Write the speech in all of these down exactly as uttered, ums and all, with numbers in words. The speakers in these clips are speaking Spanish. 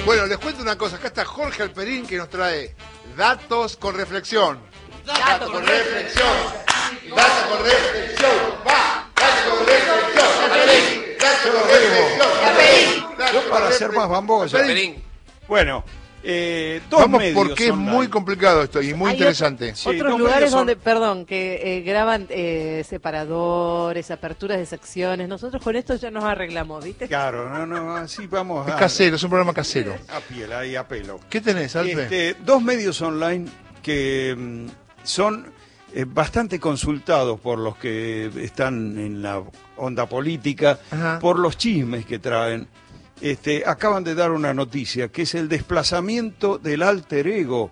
Bueno, les cuento una cosa. Acá está Jorge Alperín que nos trae datos con reflexión. Datos con reflexión. Datos con reflexión. Va. Datos con reflexión. Alperín. Datos con reflexión. Alperín. Yo para ser más bamboso. Alperín. Bueno, eh, dos Vamos medios porque es online. muy complicado esto y muy Hay interesante. Sí, Otros dos lugares medios son- donde, perdón, que eh, graban eh, separadores, aperturas de secciones. Nosotros con esto ya nos arreglamos, ¿viste? Claro, no, no, así vamos Es a, casero, es un programa casero. a piel, ahí a pelo. ¿Qué tenés, Alpe? Este, dos medios online que mm, son eh, bastante consultados por los que están en la onda política, Ajá. por los chismes que traen. Este, acaban de dar una noticia, que es el desplazamiento del alter ego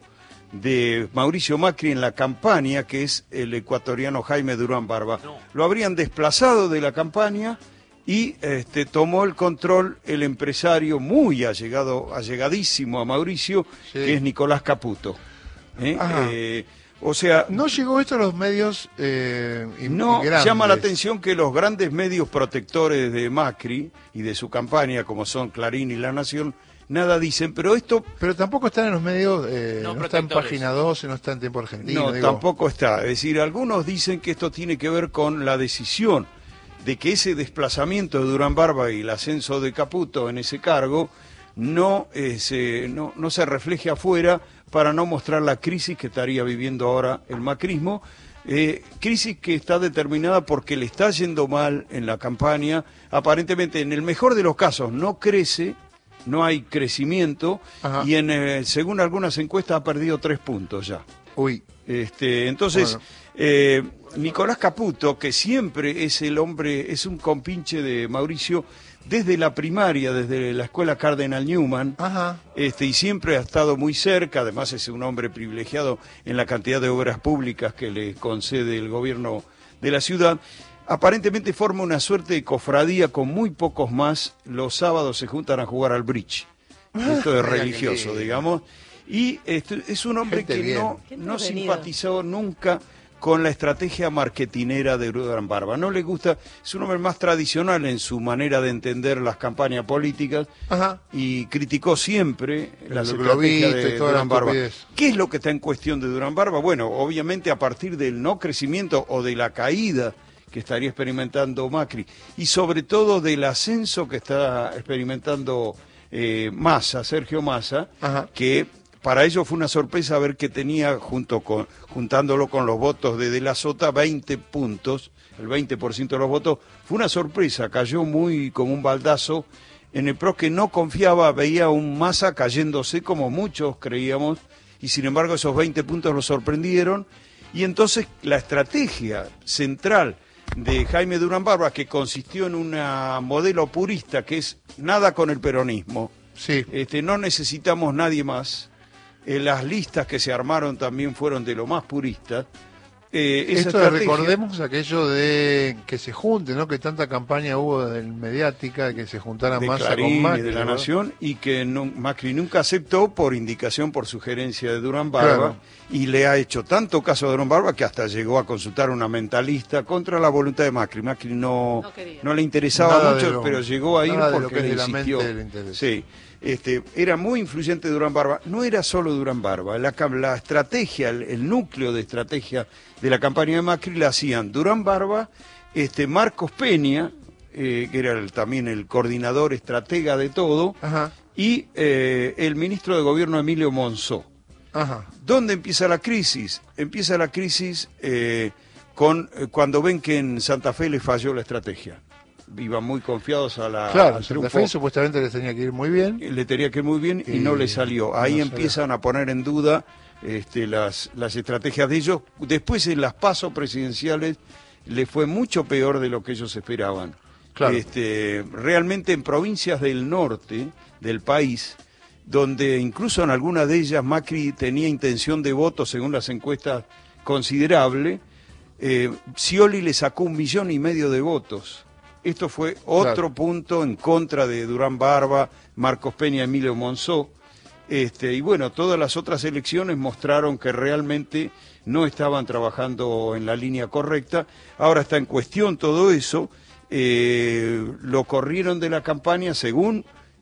de Mauricio Macri en la campaña, que es el ecuatoriano Jaime Durán Barba. No. Lo habrían desplazado de la campaña y este, tomó el control el empresario muy allegado, allegadísimo a Mauricio, Sí. que es Nicolás Caputo. ¿Eh? Ajá. Eh, o sea, No llegó esto a los medios eh, y- no y grandes. llama la atención que los grandes medios protectores de Macri y de su campaña, como son Clarín y La Nación, nada dicen, pero esto Pero tampoco están en los medios, eh, No, no, está en protectores. Página doce, no está en Tiempo Argentino. no, digo. tampoco está. Es decir, algunos dicen que esto tiene que ver con la decisión de que ese desplazamiento de Durán Barba y el ascenso de Caputo en ese cargo no, eh, se, no, no se refleje afuera para no mostrar la crisis que estaría viviendo ahora el macrismo. Eh, crisis que está determinada porque le está yendo mal en la campaña. Aparentemente, en el mejor de los casos, no crece, no hay crecimiento, Ajá. y en, eh, según algunas encuestas ha perdido tres puntos ya. Uy, Este, entonces, Bueno. eh, Nicolás Caputo, que siempre es el hombre, es un compinche de Mauricio desde la primaria, desde la escuela Cardenal Newman, ajá. este, y siempre ha estado muy cerca, además es un hombre privilegiado en la cantidad de obras públicas que le concede el gobierno de la ciudad. Aparentemente forma una suerte de cofradía con muy pocos más. Los sábados se juntan a jugar al bridge. Esto es Mira qué religioso, lindo. digamos. Y este, es un hombre Gente que bien. no, Qué no entretenido. simpatizó nunca con la estrategia marketinera de Durán Barba. No le gusta, es un hombre más tradicional en su manera de entender las campañas políticas Ajá. y criticó siempre las El estrategias globito de y toda la Durán Barba. estupidez. ¿Qué es lo que está en cuestión de Durán Barba? Bueno, obviamente a partir del no crecimiento o de la caída que estaría experimentando Macri y sobre todo del ascenso que está experimentando eh, Massa, Sergio Massa, Ajá. que para ellos fue una sorpresa ver que tenía, junto con, juntándolo con los votos de De la Sota, veinte puntos, el veinte por ciento de los votos. Fue una sorpresa, cayó muy como un baldazo en el P R O, que no confiaba, veía un Massa cayéndose como muchos creíamos, y sin embargo esos veinte puntos lo sorprendieron. Y entonces la estrategia central de Jaime Durán Barba, que consistió en un modelo purista, que es nada con el peronismo, Sí. este, no necesitamos nadie más. Eh, las listas que se armaron también fueron de lo más puristas. Eh, esa Esto de estrategia- recordemos aquello de que se junten, ¿no? Que tanta campaña hubo de mediática, que se juntaran de más Clarín con Macri, y de La ¿verdad? Nación, y que no- Macri nunca aceptó por indicación, por sugerencia de Durán Barba, Claro. y le ha hecho tanto caso a Durán Barba que hasta llegó a consultar a una mentalista contra la voluntad de Macri. Macri no, No quería. no le interesaba Nada de mucho, lo- pero llegó a ir nada de lo porque que es le de la insistió. mente le interesa. Sí, este, era muy influyente Durán Barba. No era solo Durán Barba, la, cam- la estrategia, el, el núcleo de estrategia de la campaña de Macri la hacían Durán Barba, este, Marcos Peña, eh, que era el- también el coordinador estratega de todo, Ajá, y eh, el ministro de Gobierno Emilio Monzó. ajá. ¿Dónde empieza la crisis? Empieza la crisis eh, con, eh, cuando ven que en Santa Fe le falló la estrategia. Iban muy confiados a la, Claro, al Santa triunfo. Fe supuestamente les tenía que ir muy bien. Le tenía que ir muy bien y, Y no le salió. Ahí no empiezan a poner en duda este, las, las estrategias de ellos. Después en las pasos presidenciales le fue mucho peor de lo que ellos esperaban. Claro. Este, realmente en provincias del norte del país, donde incluso en algunas de ellas Macri tenía intención de voto, según las encuestas, considerable, eh, Scioli le sacó un millón y medio de votos. Esto fue otro Claro. punto en contra de Durán Barba, Marcos Peña, Emilio Monzó. Este, y bueno, todas las otras elecciones mostraron que realmente no estaban trabajando en la línea correcta. Ahora está en cuestión todo eso. Eh, lo corrieron de la campaña según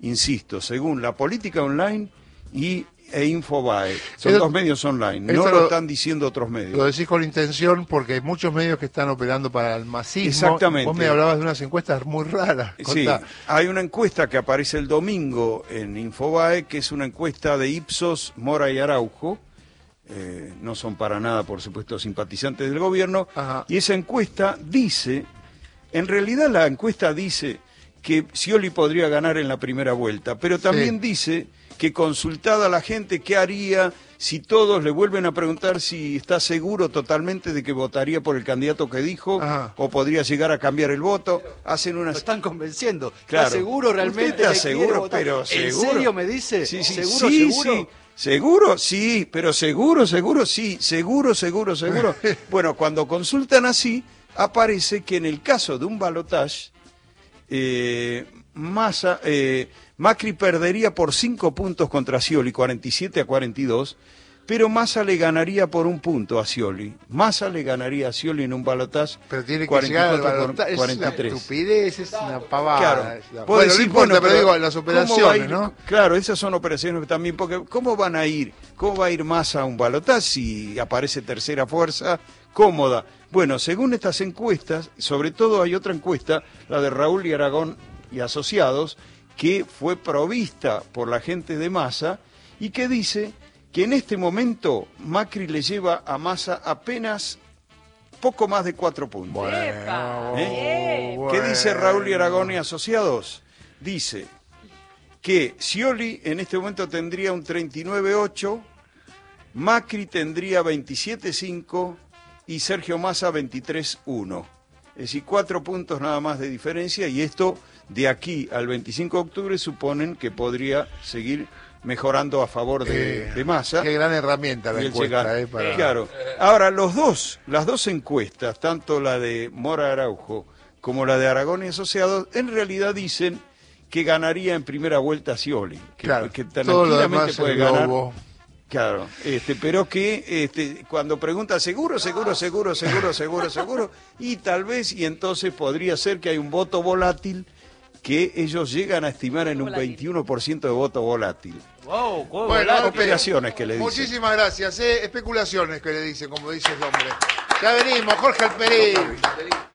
insisto, según La Política Online y e Infobae. Son Esto, dos medios online, no lo, lo están diciendo otros medios. Lo decís con intención porque hay muchos medios que están operando para el masismo. Exactamente. Vos me hablabas de unas encuestas muy raras. Contá. Sí, hay una encuesta que aparece el domingo en Infobae, que es una encuesta de Ipsos, Mora y Araujo. Eh, no son para nada, por supuesto, simpatizantes del gobierno. Ajá. Y esa encuesta dice, en realidad la encuesta dice que Scioli podría ganar en la primera vuelta, pero también Sí. dice que consultada a la gente, ¿qué haría si todos le vuelven a preguntar si está seguro totalmente de que votaría por el candidato que dijo? Ajá. O podría llegar a cambiar el voto? Hacen una... Lo están convenciendo. Claro. ¿Está seguro realmente? Usted está que quiere seguro, votar? pero ¿En seguro. serio me dice? Sí, sí, ¿Seguro, sí, seguro? sí. ¿Seguro? Sí, pero seguro, seguro, sí. Seguro, seguro, seguro. Bueno, cuando consultan así, aparece que en el caso de un balotaje, eh, Massa, eh, Macri perdería por cinco puntos contra Scioli, cuarenta y siete a cuarenta y dos, pero Massa le ganaría por un punto a Scioli. Massa le ganaría a Scioli en un balotaje Pero tiene que cuarenta y llegar al cuatro por balotaje. Es cuarenta y una tres. estupidez, es una pavada. Claro. Es la- Puedo Bueno, decir, no importa, bueno, pero digo, las ¿cómo va a operaciones, ir? ¿no? Claro, esas son operaciones también, porque ¿cómo van a ir? ¿Cómo va a ir Massa a un balotaje si aparece tercera fuerza cómoda? Bueno, según estas encuestas, sobre todo hay otra encuesta, la de Raúl y Aragón y Asociados, que fue provista por la gente de Massa y que dice que en este momento Macri le lleva a Massa apenas poco más de cuatro puntos. Bueno, ¿Eh? bueno. ¿Qué dice Raúl y Aragón y Asociados? Dice que Scioli en este momento tendría un treinta y nueve ocho, Macri tendría veintisiete cinco y Sergio Massa veintitrés uno. Es decir, cuatro puntos nada más de diferencia, y esto de aquí al veinticinco de octubre suponen que podría seguir mejorando a favor de, Eh, de Massa. Qué gran herramienta la Y él encuesta, llega- eh, para- Claro. Ahora, los dos, las dos encuestas, tanto la de Mora Araujo como la de Aragón y Asociados, en realidad dicen que ganaría en primera vuelta Scioli, que, Claro, que todo lo tranquilamente demás puede es ganar. globo. Claro, este, pero que este, cuando pregunta seguro, seguro, seguro, seguro, seguro, seguro, y tal vez, y entonces podría ser que hay un voto volátil que ellos llegan a estimar en un Volátil. veintiuno por ciento de voto volátil. Wow, wow, Bueno, volá- ok. Operaciones que le dicen. Muchísimas gracias, eh. Especulaciones que le dicen, como dice el hombre. Ya venimos, Jorge Alperín.